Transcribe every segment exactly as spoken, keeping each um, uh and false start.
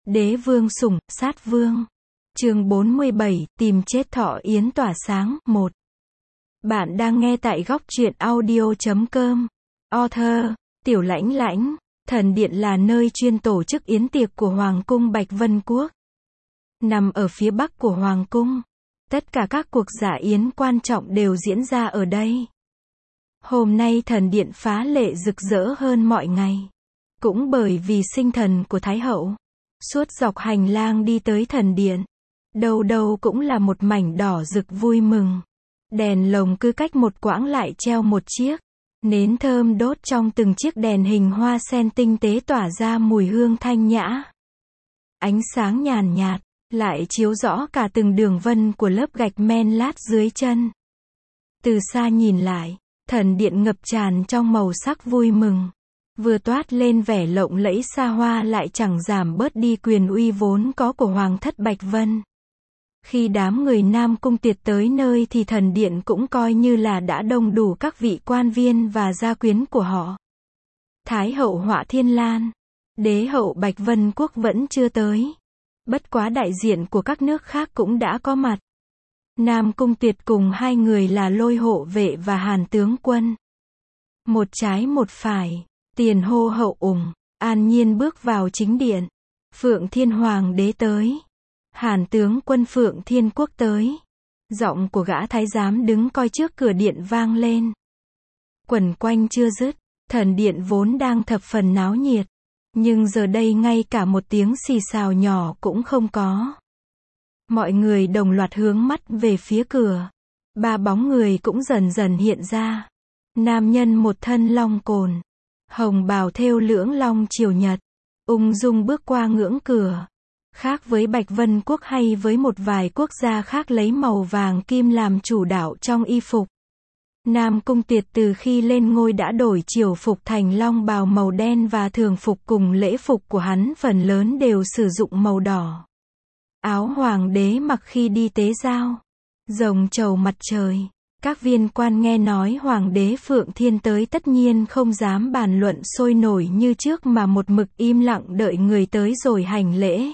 Đế vương sủng, sát vương. Chương bốn mươi bảy, tìm chết Thọ Yến tỏa sáng, một. Bạn đang nghe tại góc truyện audio chấm com. Author, Tiểu Lãnh Lãnh. Thần điện là nơi chuyên tổ chức yến tiệc của Hoàng cung Bạch Vân Quốc. Nằm ở phía bắc của Hoàng cung. Tất cả các cuộc dạ yến quan trọng đều diễn ra ở đây. Hôm nay thần điện phá lệ rực rỡ hơn mọi ngày. Cũng bởi vì sinh thần của Thái hậu. Suốt dọc hành lang đi tới thần điện, đâu đâu cũng là một mảnh đỏ rực vui mừng. Đèn lồng cứ cách một quãng lại treo một chiếc. Nến thơm đốt trong từng chiếc đèn hình hoa sen tinh tế tỏa ra mùi hương thanh nhã. Ánh sáng nhàn nhạt, lại chiếu rõ cả từng đường vân của lớp gạch men lát dưới chân. Từ xa nhìn lại, thần điện ngập tràn trong màu sắc vui mừng. Vừa toát lên vẻ lộng lẫy xa hoa lại chẳng giảm bớt đi quyền uy vốn có của Hoàng thất Bạch Vân. Khi đám người Nam Cung Tiệt tới nơi thì thần điện cũng coi như là đã đông đủ các vị quan viên và gia quyến của họ. Thái hậu Họa Thiên Lan, đế hậu Bạch Vân Quốc vẫn chưa tới. Bất quá đại diện của các nước khác cũng đã có mặt. Nam Cung Tiệt cùng hai người là Lôi hộ vệ và Hàn tướng quân. Một trái một phải, tiền hô hậu ủng, an nhiên bước vào chính điện. Phượng Thiên Hoàng đế tới. Hàn tướng quân Phượng Thiên Quốc tới. Giọng của gã thái giám đứng coi trước cửa điện vang lên. Quần quanh chưa dứt, thần điện vốn đang thập phần náo nhiệt. Nhưng giờ đây ngay cả một tiếng xì xào nhỏ cũng không có. Mọi người đồng loạt hướng mắt về phía cửa. Ba bóng người cũng dần dần hiện ra. Nam nhân một thân long cồn, hồng bào thêu lưỡng long triều nhật, ung dung bước qua ngưỡng cửa. Khác với Bạch Vân Quốc hay với một vài quốc gia khác lấy màu vàng kim làm chủ đạo trong y phục. Nam Cung Tiệt từ khi lên ngôi đã đổi triều phục thành long bào màu đen và thường phục cùng lễ phục của hắn phần lớn đều sử dụng màu đỏ. Áo hoàng đế mặc khi đi tế giao, rồng trầu mặt trời. Các viên quan nghe nói Hoàng đế Phượng Thiên tới tất nhiên không dám bàn luận sôi nổi như trước mà một mực im lặng đợi người tới rồi hành lễ.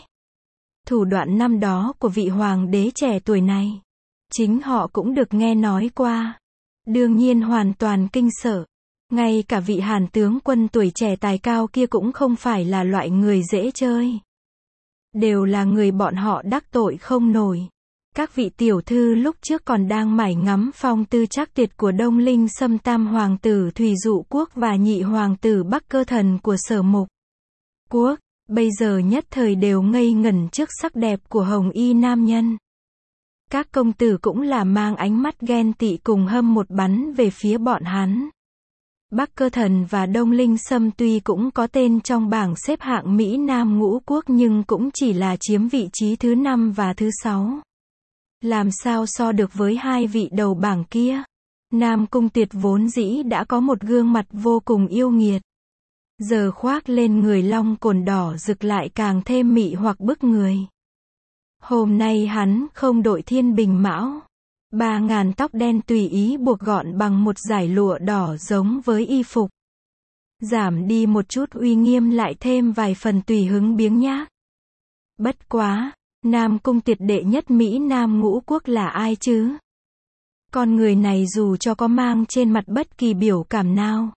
Thủ đoạn năm đó của vị Hoàng đế trẻ tuổi này, chính họ cũng được nghe nói qua. Đương nhiên hoàn toàn kinh sợ. Ngay cả vị Hàn tướng quân tuổi trẻ tài cao kia cũng không phải là loại người dễ chơi. Đều là người bọn họ đắc tội không nổi. Các vị tiểu thư lúc trước còn đang mải ngắm phong tư trác tuyệt của Đông Linh Sâm tam hoàng tử Thủy Dụ Quốc và nhị hoàng tử Bắc Cơ Thần của Sở Mục Quốc, bây giờ nhất thời đều ngây ngẩn trước sắc đẹp của hồng y nam nhân. Các công tử cũng là mang ánh mắt ghen tị cùng hâm một bắn về phía bọn hắn. Bắc Cơ Thần và Đông Linh Sâm tuy cũng có tên trong bảng xếp hạng Mỹ Nam ngũ quốc nhưng cũng chỉ là chiếm vị trí thứ năm và thứ sáu. Làm sao so được với hai vị đầu bảng kia? Nam Cung Tiệt vốn dĩ đã có một gương mặt vô cùng yêu nghiệt. Giờ khoác lên người long cồn đỏ rực lại càng thêm mị hoặc bức người. Hôm nay hắn không đội thiên bình mão. Ba ngàn tóc đen tùy ý buộc gọn bằng một dải lụa đỏ giống với y phục. Giảm đi một chút uy nghiêm lại thêm vài phần tùy hứng biếng nhác. Bất quá, Nam Cung Tiệt đệ nhất Mỹ Nam ngũ quốc là ai chứ? Con người này dù cho có mang trên mặt bất kỳ biểu cảm nào,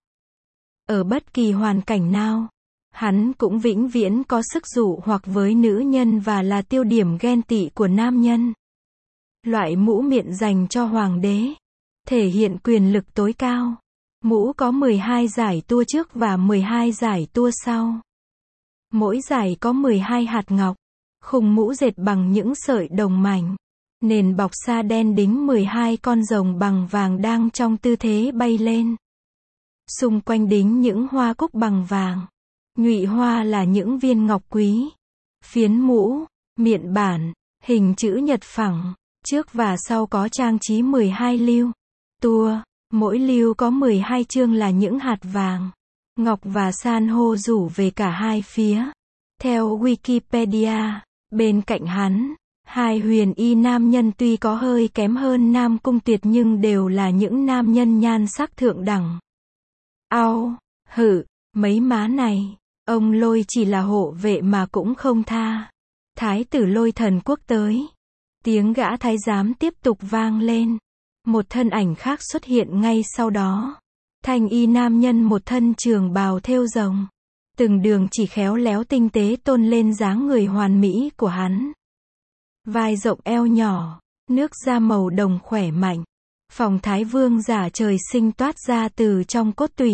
ở bất kỳ hoàn cảnh nào, hắn cũng vĩnh viễn có sức dụ hoặc với nữ nhân và là tiêu điểm ghen tị của nam nhân. Loại mũ miệng dành cho hoàng đế, thể hiện quyền lực tối cao. Mũ có mười hai giải tua trước và mười hai giải tua sau. Mỗi giải có mười hai hạt ngọc. Khung mũ dệt bằng những sợi đồng mảnh. Nền bọc sa đen đính mười hai con rồng bằng vàng đang trong tư thế bay lên. Xung quanh đính những hoa cúc bằng vàng. Nhụy hoa là những viên ngọc quý. Phiến mũ, miện bản, hình chữ nhật phẳng. Trước và sau có trang trí mười hai lưu. Tua, mỗi lưu có mười hai chương là những hạt vàng, ngọc và san hô rủ về cả hai phía. Theo Wikipedia, bên cạnh hắn, hai huyền y nam nhân tuy có hơi kém hơn Nam Cung Tiệt nhưng đều là những nam nhân nhan sắc thượng đẳng. Ao, hử, mấy má này, Ông Lôi chỉ là hộ vệ mà cũng không tha. Thái tử Lôi Thần Quốc tới. Tiếng gã thái giám tiếp tục vang lên. Một thân ảnh khác xuất hiện ngay sau đó. Thanh y nam nhân một thân trường bào thêu rồng. Từng đường chỉ khéo léo tinh tế tôn lên dáng người hoàn mỹ của hắn. Vai rộng eo nhỏ, nước da màu đồng khỏe mạnh. Phong thái vương giả trời sinh toát ra từ trong cốt tủy.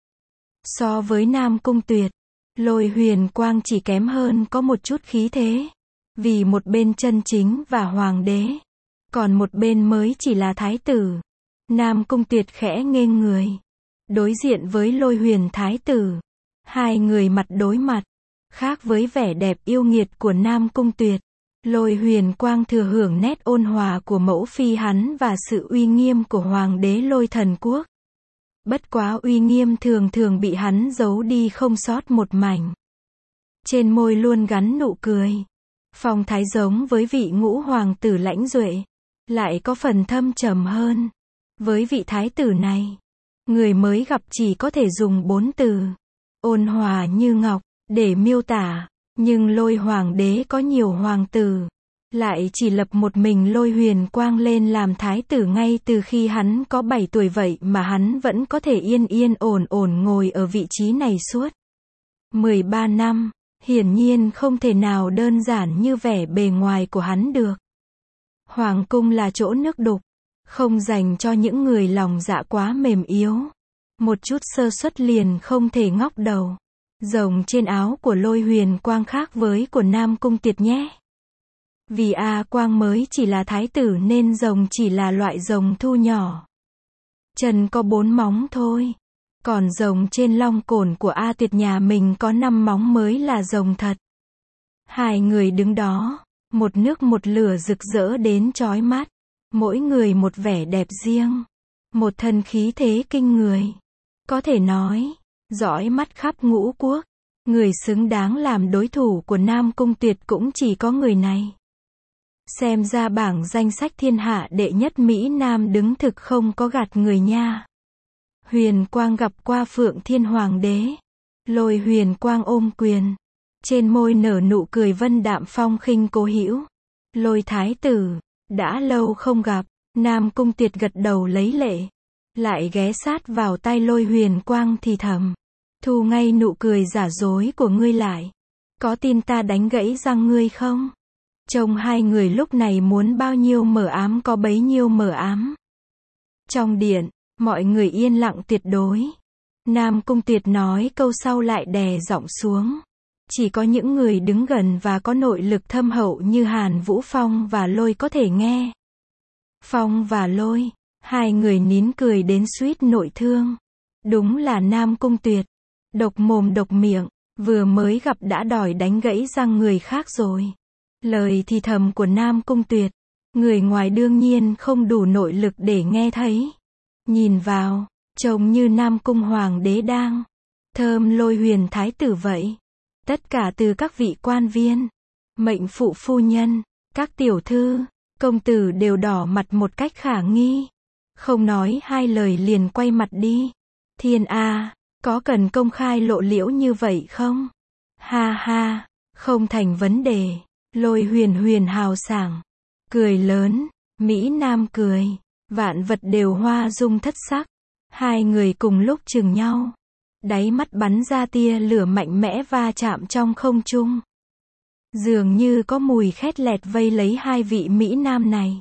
So với Nam Cung Tuyệt, Lôi Huyền Quang chỉ kém hơn có một chút khí thế. Vì một bên chân chính và hoàng đế, còn một bên mới chỉ là thái tử. Nam Cung Tuyệt khẽ nghênh người. Đối diện với Lôi Huyền thái tử. Hai người mặt đối mặt. Khác với vẻ đẹp yêu nghiệt của Nam Cung Tuyệt, Lôi Huyền Quang thừa hưởng nét ôn hòa của mẫu phi hắn và sự uy nghiêm của hoàng đế Lôi Thần Quốc. Bất quá uy nghiêm thường thường bị hắn giấu đi không sót một mảnh. Trên môi luôn gắn nụ cười. Phong thái giống với vị ngũ hoàng tử Lãnh Duệ, lại có phần thâm trầm hơn. Với vị thái tử này, người mới gặp chỉ có thể dùng bốn từ ôn hòa như ngọc để miêu tả, nhưng Lôi hoàng đế có nhiều hoàng tử, lại chỉ lập một mình Lôi Huyền Quang lên làm thái tử ngay từ khi hắn có bảy tuổi, vậy mà hắn vẫn có thể yên yên ổn ổn ngồi ở vị trí này suốt mười ba năm. Hiển nhiên không thể nào đơn giản như vẻ bề ngoài của hắn được. Hoàng cung là chỗ nước đục, không dành cho những người lòng dạ quá mềm yếu. Một chút sơ suất liền không thể ngóc đầu. Rồng trên áo của Lôi Huyền Quang khác với của Nam Cung Tuyệt nhé. Vì A Quang mới chỉ là thái tử nên rồng chỉ là loại rồng thu nhỏ. Chân có bốn móng thôi. Còn rồng trên long cổn của A Tuyệt nhà mình có năm móng mới là rồng thật. Hai người đứng đó, một nước một lửa rực rỡ đến chói mắt. Mỗi người một vẻ đẹp riêng. Một thân khí thế kinh người. Có thể nói, dõi mắt khắp ngũ quốc. Người xứng đáng làm đối thủ của Nam Cung Tuyệt cũng chỉ có người này. Xem ra bảng danh sách thiên hạ đệ nhất Mỹ Nam đứng thực không có gạt người nha. Huyền Quang gặp qua Phượng Thiên Hoàng đế. Lôi Huyền Quang ôm quyền. Trên môi nở nụ cười vân đạm phong khinh cố hữu. Lôi thái tử, đã lâu không gặp. Nam Cung Tuyệt gật đầu lấy lệ. Lại ghé sát vào tai Lôi Huyền Quang thì thầm. Thu ngay nụ cười giả dối của ngươi lại. Có tin ta đánh gãy răng ngươi không? Trông hai người lúc này muốn bao nhiêu mờ ám có bấy nhiêu mờ ám. Trong điện, mọi người yên lặng tuyệt đối. Nam Cung Tuyệt nói câu sau lại đè giọng xuống. Chỉ có những người đứng gần và có nội lực thâm hậu như Hàn Vũ Phong và Lôi có thể nghe. Phong và Lôi, hai người nín cười đến suýt nội thương. Đúng là Nam Cung Tuyệt. Độc mồm độc miệng, vừa mới gặp đã đòi đánh gãy răng người khác rồi. Lời thì thầm của Nam Cung Tuyệt, người ngoài đương nhiên không đủ nội lực để nghe thấy. Nhìn vào, trông như Nam Cung Hoàng đế đang thơm Lôi Huyền thái tử vậy. Tất cả từ các vị quan viên, mệnh phụ phu nhân, các tiểu thư, công tử đều đỏ mặt một cách khả nghi. Không nói hai lời liền quay mặt đi. Thiên A, có cần công khai lộ liễu như vậy không? Ha ha, không thành vấn đề. Lôi Huyền Huyền hào sảng, cười lớn, Mỹ Nam cười, vạn vật đều hoa dung thất sắc. Hai người cùng lúc chừng nhau, đáy mắt bắn ra tia lửa mạnh mẽ va chạm trong không trung. Dường như có mùi khét lẹt vây lấy hai vị Mỹ Nam này.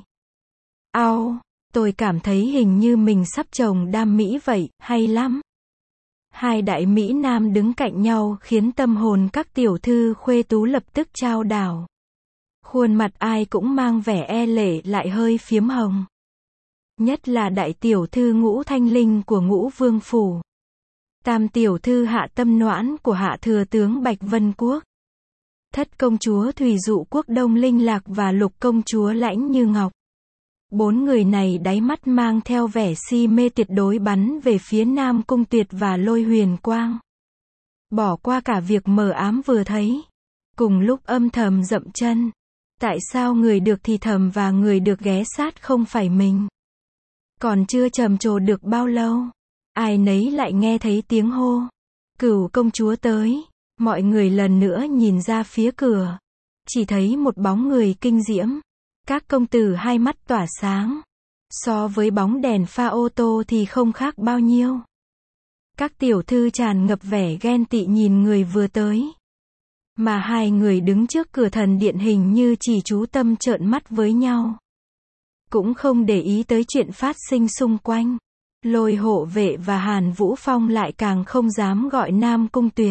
Ao, tôi cảm thấy hình như mình sắp trồng đam mỹ vậy, hay lắm. Hai đại Mỹ Nam đứng cạnh nhau khiến tâm hồn các tiểu thư khuê tú lập tức chao đảo. Khuôn mặt ai cũng mang vẻ e lệ lại hơi phiếm hồng. Nhất là đại tiểu thư Ngũ Thanh Linh của Ngũ Vương Phủ. Tam tiểu thư Hạ Tâm Noãn của Hạ Thừa Tướng Bạch Vân Quốc. Thất công chúa Thùy Dụ Quốc Đông Linh Lạc và lục công chúa Lãnh Như Ngọc. Bốn người này đáy mắt mang theo vẻ si mê tuyệt đối bắn về phía Nam Cung Tuyệt và Lôi Huyền Quang. Bỏ qua cả việc mờ ám vừa thấy. Cùng lúc âm thầm dậm chân. Tại sao người được thì thầm và người được ghé sát không phải mình? Còn chưa trầm trồ được bao lâu, ai nấy lại nghe thấy tiếng hô. Cửu công chúa tới. Mọi người lần nữa nhìn ra phía cửa. Chỉ thấy một bóng người kinh diễm. Các công tử hai mắt tỏa sáng. So với bóng đèn pha ô tô thì không khác bao nhiêu. Các tiểu thư tràn ngập vẻ ghen tị nhìn người vừa tới. Mà hai người đứng trước cửa thần điện hình như chỉ chú tâm trợn mắt với nhau. Cũng không để ý tới chuyện phát sinh xung quanh. Lôi hộ vệ và Hàn Vũ Phong lại càng không dám gọi Nam Cung Tuyệt.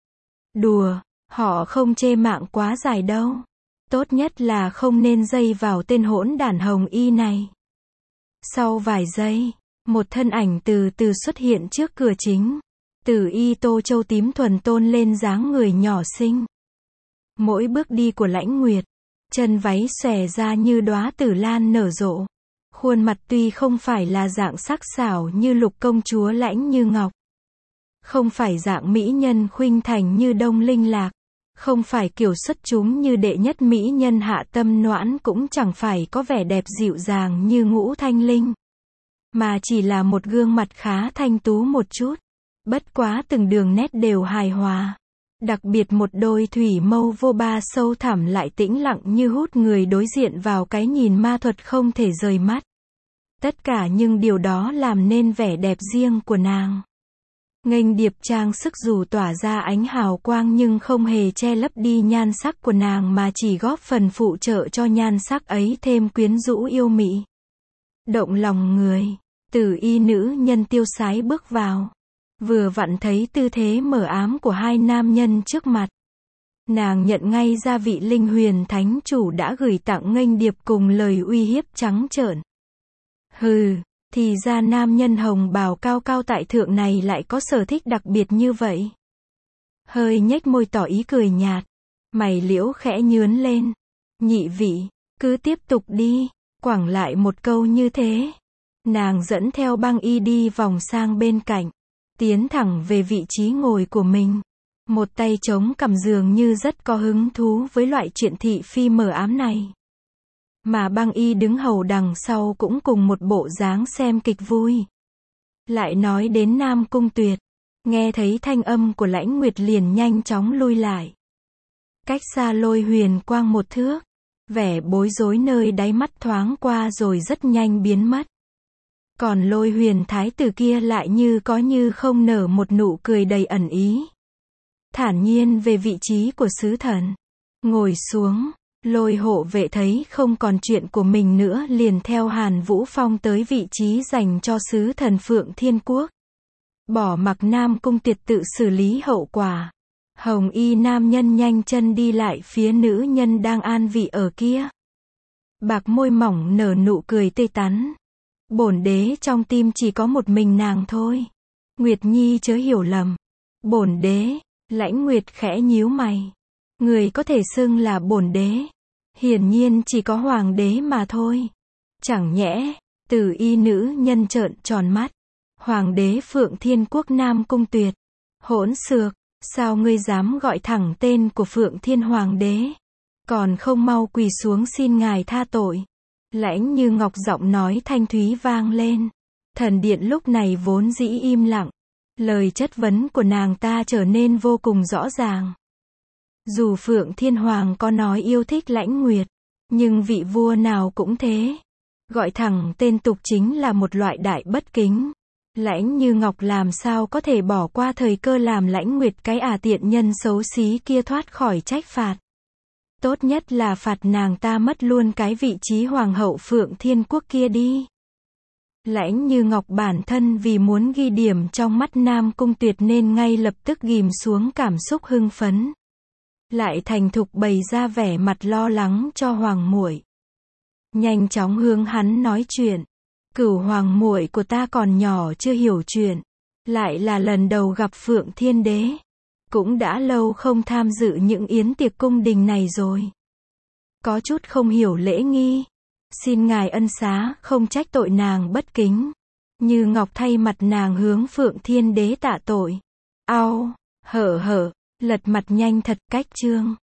Đùa, họ không chê mạng quá dài đâu. Tốt nhất là không nên dây vào tên hỗn đản Hồng Y này. Sau vài giây, một thân ảnh từ từ xuất hiện trước cửa chính. Tử y tô châu tím thuần tôn lên dáng người nhỏ xinh. Mỗi bước đi của Lãnh Nguyệt, chân váy xòe ra như đóa tử lan nở rộ. Khuôn mặt tuy không phải là dạng sắc sảo như Lục công chúa Lãnh Như Ngọc. Không phải dạng mỹ nhân khuynh thành như Đông Linh Lạc. Không phải kiểu xuất chúng như đệ nhất mỹ nhân Hạ Tâm Noãn, cũng chẳng phải có vẻ đẹp dịu dàng như Ngũ Thanh Linh. Mà chỉ là một gương mặt khá thanh tú một chút. Bất quá từng đường nét đều hài hòa. Đặc biệt một đôi thủy mâu vô ba sâu thẳm lại tĩnh lặng như hút người đối diện vào cái nhìn ma thuật không thể rời mắt. Tất cả những điều đó làm nên vẻ đẹp riêng của nàng. Nghênh điệp trang sức dù tỏa ra ánh hào quang nhưng không hề che lấp đi nhan sắc của nàng mà chỉ góp phần phụ trợ cho nhan sắc ấy thêm quyến rũ yêu mị. Động lòng người, Tử y nữ nhân tiêu sái bước vào. Vừa vặn thấy tư thế mờ ám của hai nam nhân trước mặt. Nàng nhận ngay ra vị Linh Huyền Thánh Chủ đã gửi tặng nghênh điệp cùng lời uy hiếp trắng trợn. Hừ, thì ra nam nhân hồng bào cao cao tại thượng này lại có sở thích đặc biệt như vậy. Hơi nhếch môi tỏ ý cười nhạt. Mày liễu khẽ nhướn lên. Nhị vị, cứ tiếp tục đi. Quẳng lại một câu như thế. Nàng dẫn theo băng y đi vòng sang bên cạnh. Tiến thẳng về vị trí ngồi của mình. Một tay chống cằm dường như rất có hứng thú với loại chuyện thị phi mờ ám này. Mà băng y đứng hầu đằng sau cũng cùng một bộ dáng xem kịch vui. Lại nói đến Nam Cung Tuyệt. Nghe thấy thanh âm của Lãnh Nguyệt liền nhanh chóng lui lại. Cách xa Lôi Huyền Quang một thước. Vẻ bối rối nơi đáy mắt thoáng qua rồi rất nhanh biến mất. Còn Lôi Huyền Thái tử kia lại như có như không nở một nụ cười đầy ẩn ý. Thản nhiên về vị trí của sứ thần. Ngồi xuống, Lôi hộ vệ thấy không còn chuyện của mình nữa liền theo Hàn Vũ Phong tới vị trí dành cho sứ thần Phượng Thiên Quốc. Bỏ mặc Nam Cung Tuyệt tự xử lý hậu quả. Hồng y nam nhân nhanh chân đi lại phía nữ nhân đang an vị ở kia. Bạc môi mỏng nở nụ cười tươi tắn. Bổn đế trong tim chỉ có một mình nàng thôi. Nguyệt Nhi chớ hiểu lầm. Bổn đế, Lãnh Nguyệt khẽ nhíu mày. Người có thể xưng là bổn đế. Hiển nhiên chỉ có hoàng đế mà thôi. Chẳng nhẽ, Tử y nữ nhân trợn tròn mắt. Hoàng đế Phượng Thiên Quốc Nam Cung Tuyệt. Hỗn xược, sao ngươi dám gọi thẳng tên của Phượng Thiên Hoàng đế? Còn không mau quỳ xuống xin ngài tha tội. Lãnh Như Ngọc giọng nói thanh thúy vang lên. Thần điện lúc này vốn dĩ im lặng. Lời chất vấn của nàng ta trở nên vô cùng rõ ràng. Dù Phượng Thiên Hoàng có nói yêu thích Lãnh Nguyệt, nhưng vị vua nào cũng thế. Gọi thẳng tên tục chính là một loại đại bất kính. Lãnh Như Ngọc làm sao có thể bỏ qua thời cơ làm Lãnh Nguyệt cái à tiện nhân xấu xí kia thoát khỏi trách phạt. Tốt nhất là phạt nàng ta mất luôn cái vị trí Hoàng hậu Phượng Thiên Quốc kia đi. Lãnh Như Ngọc bản thân vì muốn ghi điểm trong mắt Nam Cung Tuyệt nên ngay lập tức ghim xuống cảm xúc hưng phấn. Lại thành thục bày ra vẻ mặt lo lắng cho hoàng muội. Nhanh chóng hướng hắn nói chuyện. Cửu hoàng muội của ta còn nhỏ chưa hiểu chuyện. Lại là lần đầu gặp Phượng Thiên Đế. Cũng đã lâu không tham dự những yến tiệc cung đình này rồi. Có chút không hiểu lễ nghi. Xin ngài ân xá, không trách tội nàng bất kính. Như Ngọc thay mặt nàng hướng Phượng Thiên Đế tạ tội. Ao, hở hở, lật mặt nhanh thật cách trương.